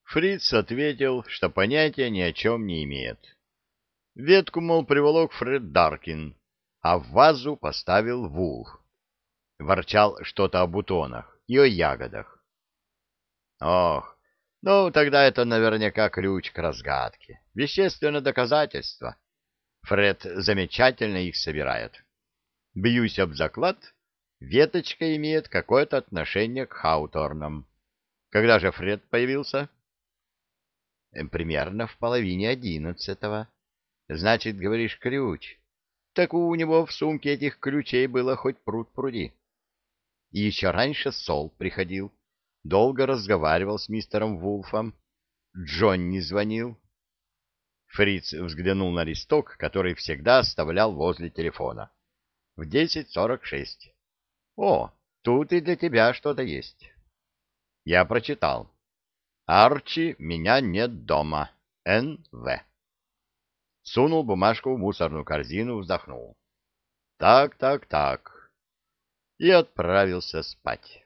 Фриц ответил, что понятия ни о чем не имеет. Ветку, мол, приволок Фред Даркин, а в вазу поставил Вулф. Ворчал что-то о бутонах и о ягодах. Ох, ну тогда это наверняка ключ к разгадке. Вещественное доказательство. Фред замечательно их собирает. Бьюсь об заклад, веточка имеет какое-то отношение к Хауторнам. Когда же Фред появился? Примерно в половине 11-го. Значит, говоришь, ключ. Так у него в сумке этих ключей было хоть пруд пруди. И еще раньше Сол приходил. Долго разговаривал с мистером Вулфом. Джонни звонил. Фриц взглянул на листок, который всегда оставлял возле телефона. В 10:46. О, тут и для тебя что-то есть. Я прочитал. Арчи, меня нет дома. Н.В. Сунул бумажку в мусорную корзину, вздохнул. Так. И отправился спать.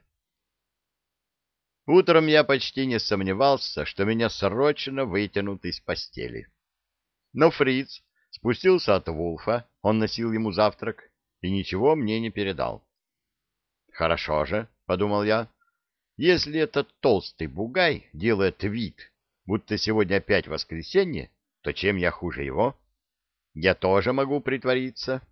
Утром я почти не сомневался, что меня срочно вытянут из постели. Но Фриц спустился от Вулфа, он носил ему завтрак, и ничего мне не передал. «Хорошо же», — подумал я, — «если этот толстый бугай делает вид, будто сегодня опять воскресенье, то чем я хуже его? Я тоже могу притвориться».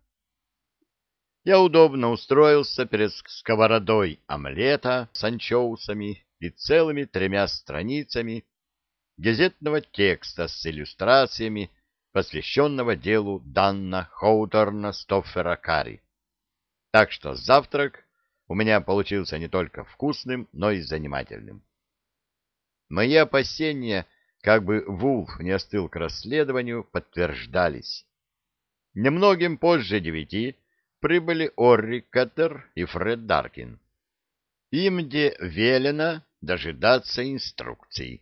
Я удобно устроился перед сковородой омлета с анчоусами и целыми 3 страницами газетного текста с иллюстрациями, посвященного делу Данна Хоуторна Стоффера Карри. Так что завтрак у меня получился не только вкусным, но и занимательным. Мои опасения, как бы Вулф не остыл к расследованию, подтверждались. Немногим позже 9 прибыли Орри Кеттер и Фред Даркин. Им где велено дожидаться инструкций.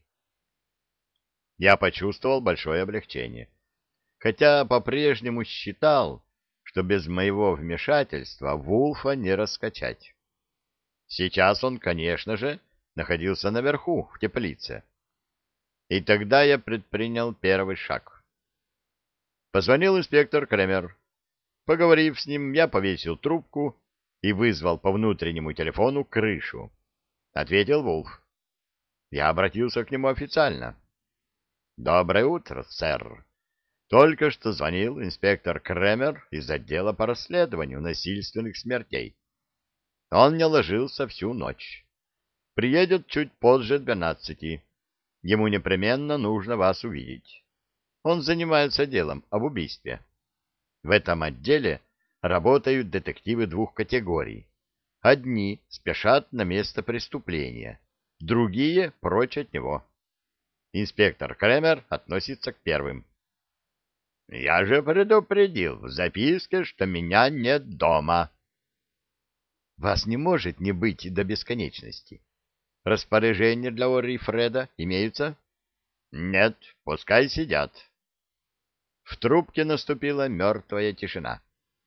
Я почувствовал большое облегчение, хотя по-прежнему считал, что без моего вмешательства Вулфа не раскачать. Сейчас он, конечно же, находился наверху, в теплице. И тогда я предпринял первый шаг. Позвонил инспектор Кремер. Поговорив с ним, я повесил трубку и вызвал по внутреннему телефону крышу. Ответил Вулф. Я обратился к нему официально. «Доброе утро, сэр. Только что звонил инспектор Кремер из отдела по расследованию насильственных смертей. Он не ложился всю ночь. Приедет чуть позже 12. Ему непременно нужно вас увидеть. Он занимается делом об убийстве. В этом отделе работают детективы 2 категорий. Одни спешат на место преступления, другие прочь от него. Инспектор Кремер относится к первым. «Я же предупредил в записке, что меня нет дома». «Вас не может не быть до бесконечности. Распоряжения для Орри и Фреда имеются?» «Нет, пускай сидят». В трубке наступила мертвая тишина.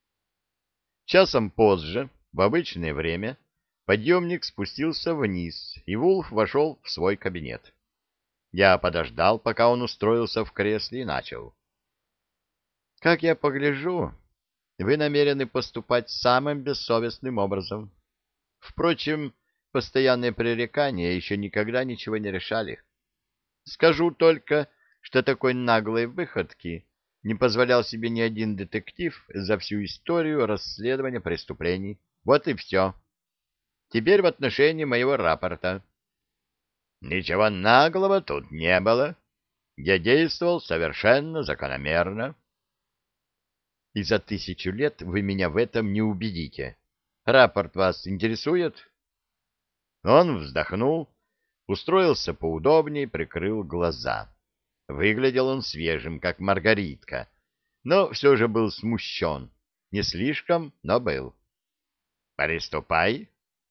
Часом позже, в обычное время, подъемник спустился вниз, и Вулф вошел в свой кабинет. Я подождал, пока он устроился в кресле, и начал. «Как я погляжу, вы намерены поступать самым бессовестным образом. Впрочем, постоянные пререкания еще никогда ничего не решали. Скажу только, что такой наглой выходки не позволял себе ни один детектив за всю историю расследования преступлений. Вот и все. Теперь в отношении моего рапорта. Ничего наглого тут не было. Я действовал совершенно закономерно. И за 1000 лет вы меня в этом не убедите. Рапорт вас интересует? Он вздохнул, устроился поудобнее, прикрыл глаза. Выглядел он свежим, как маргаритка, но все же был смущен. Не слишком, но был. «Приступай».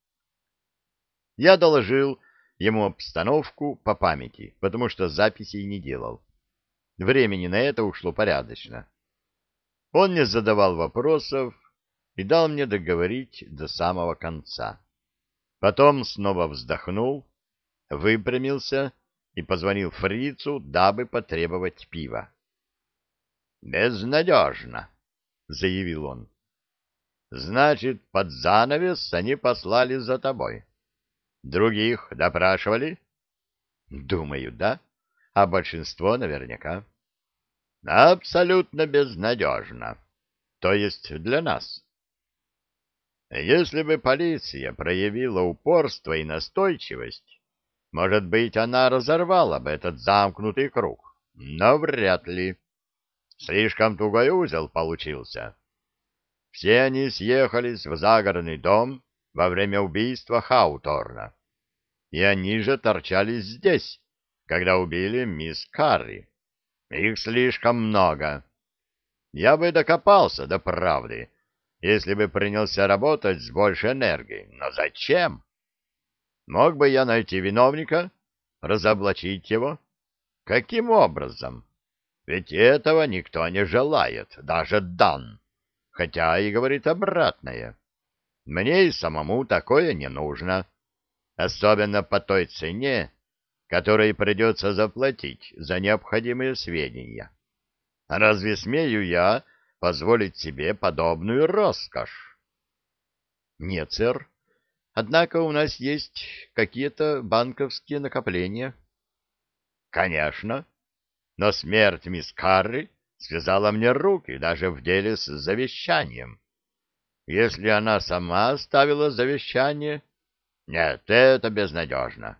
Я доложил ему обстановку по памяти, потому что записей не делал. Времени на это ушло порядочно. Он не задавал вопросов и дал мне договорить до самого конца. Потом снова вздохнул, выпрямился и позвонил фрицу, дабы потребовать пива. «Безнадежно», — заявил он. «Значит, под занавес они послали за тобой. Других допрашивали?» «Думаю, да. А большинство наверняка». «Абсолютно безнадежно. То есть для нас. Если бы полиция проявила упорство и настойчивость, может быть, она разорвала бы этот замкнутый круг, но вряд ли. Слишком тугой узел получился. Все они съехались в загородный дом во время убийства Хауторна, и они же торчали здесь, когда убили мисс Карри. Их слишком много. Я бы докопался до правды, если бы принялся работать с большей энергией. Но зачем? Мог бы я найти виновника, разоблачить его? Каким образом? Ведь этого никто не желает, даже Дан, хотя и говорит обратное. Мне и самому такое не нужно, особенно по той цене, которой придется заплатить за необходимые сведения. Разве смею я позволить себе подобную роскошь? Нет, сэр. Однако у нас есть какие-то банковские накопления. Конечно. Но смерть мисс Карри связала мне руки даже в деле с завещанием. Если она сама оставила завещание... Нет, это безнадежно.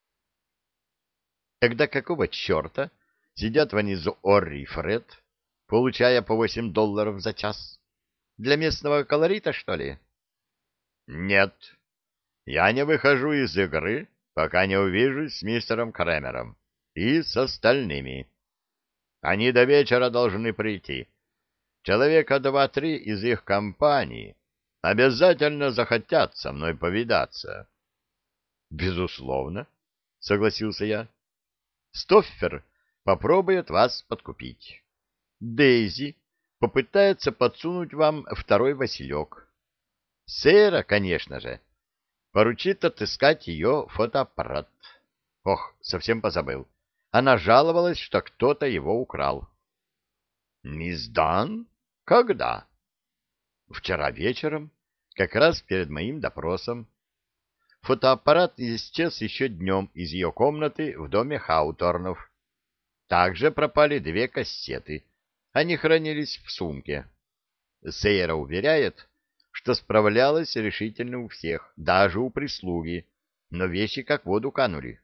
Тогда какого черта сидят внизу Орри и Фред, получая по $8 за час? Для местного колорита, что ли? Нет, я не выхожу из игры, пока не увижусь с мистером Кремером и с остальными. Они до вечера должны прийти. Человека 2-3 из их компании обязательно захотят со мной повидаться. — Безусловно, — согласился я. — Стоффер попробует вас подкупить. Дейзи попытается подсунуть вам второй василек. Сэра, конечно же, поручит отыскать ее фотоаппарат. Ох, совсем позабыл. Она жаловалась, что кто-то его украл. «Мисс Дан? Когда?» «Вчера вечером, как раз перед моим допросом. Фотоаппарат исчез еще днем из ее комнаты в доме Хауторнов. Также пропали 2 кассеты. Они хранились в сумке. Сейра уверяет, что справлялась решительно у всех, даже у прислуги, но вещи как в воду канули».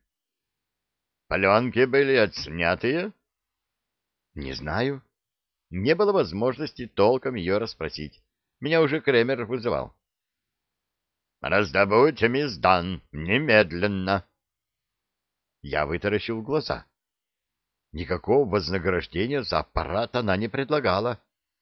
«Пленки были отснятые?» «Не знаю. Не было возможности толком ее расспросить. Меня уже Кремер вызывал». «Раздобудьте мисс Дан немедленно». Я вытаращил глаза. Никакого вознаграждения за аппарат она не предлагала.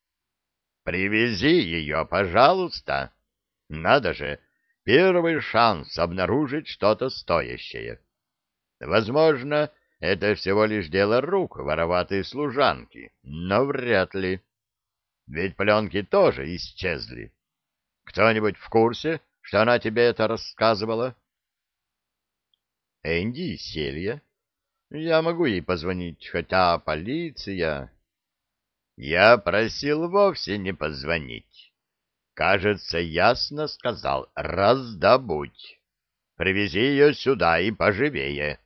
«Привези ее, пожалуйста. Надо же, первый шанс обнаружить что-то стоящее. Возможно, это всего лишь дело рук вороватой служанки, но вряд ли. Ведь пленки тоже исчезли. Кто-нибудь в курсе, что она тебе это рассказывала?» «Энди и Селья. Я могу ей позвонить, хотя полиция...» «Я просил вовсе не позвонить. Кажется, ясно сказал, раздобудь. Привези ее сюда и поживее».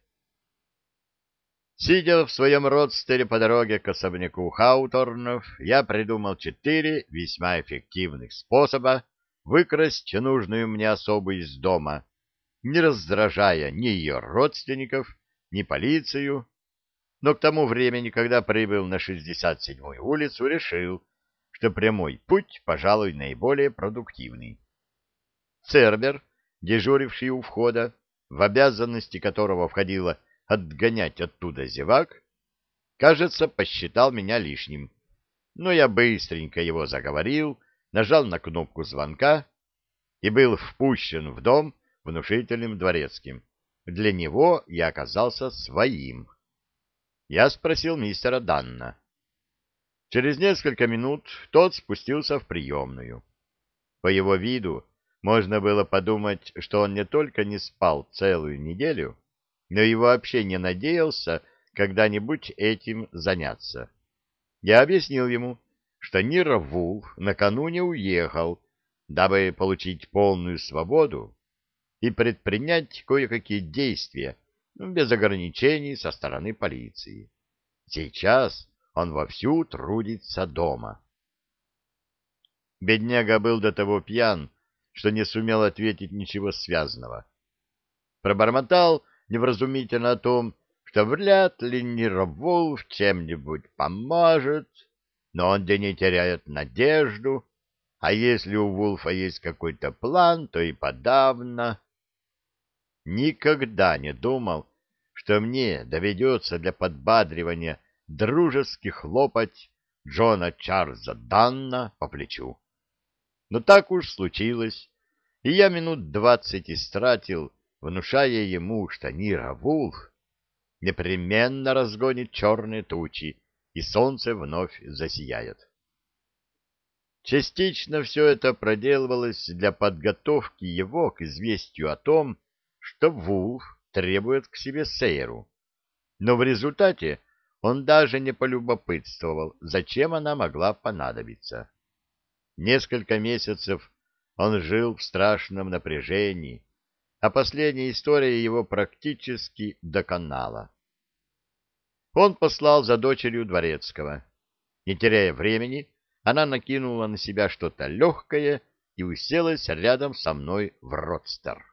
Сидя в своем родстере по дороге к особняку Хауторнов, я придумал 4 весьма эффективных способа выкрасть нужную мне особу из дома, не раздражая ни ее родственников, ни полицию, но к тому времени, когда прибыл на 67-ю улицу, решил, что прямой путь, пожалуй, наиболее продуктивный. Цербер, дежуривший у входа, в обязанности которого входило отгонять оттуда зевак, кажется, посчитал меня лишним, но я быстренько его заговорил, нажал на кнопку звонка и был впущен в дом внушительным дворецким. Для него я оказался своим. Я спросил мистера Данна. Через несколько минут тот спустился в приемную. По его виду можно было подумать, что он не только не спал целую неделю, но и вообще не надеялся когда-нибудь этим заняться. Я объяснил ему, что Ниро Вулф накануне уехал, дабы получить полную свободу и предпринять кое-какие действия, без ограничений со стороны полиции. Сейчас он вовсю трудится дома. Бедняга был до того пьян, что не сумел ответить ничего связанного. Пробормотал невразумительно о том, что вряд ли Ниро Вулф чем-нибудь поможет, но он да не теряет надежду, а если у Вулфа есть какой-то план, то и подавно. Никогда не думал, что мне доведется для подбадривания дружески хлопать Джона Чарльза Данна по плечу. Но так уж случилось, и я минут 20 истратил, внушая ему, что Ниро Вулф непременно разгонит черные тучи, и солнце вновь засияет. Частично все это проделывалось для подготовки его к известию о том, что Вулф требует к себе Сейру, но в результате он даже не полюбопытствовал, зачем она могла понадобиться. Несколько месяцев он жил в страшном напряжении, а последняя история его практически доконала. Он послал за дочерью дворецкого. Не теряя времени, она накинула на себя что-то легкое и уселась рядом со мной в родстер.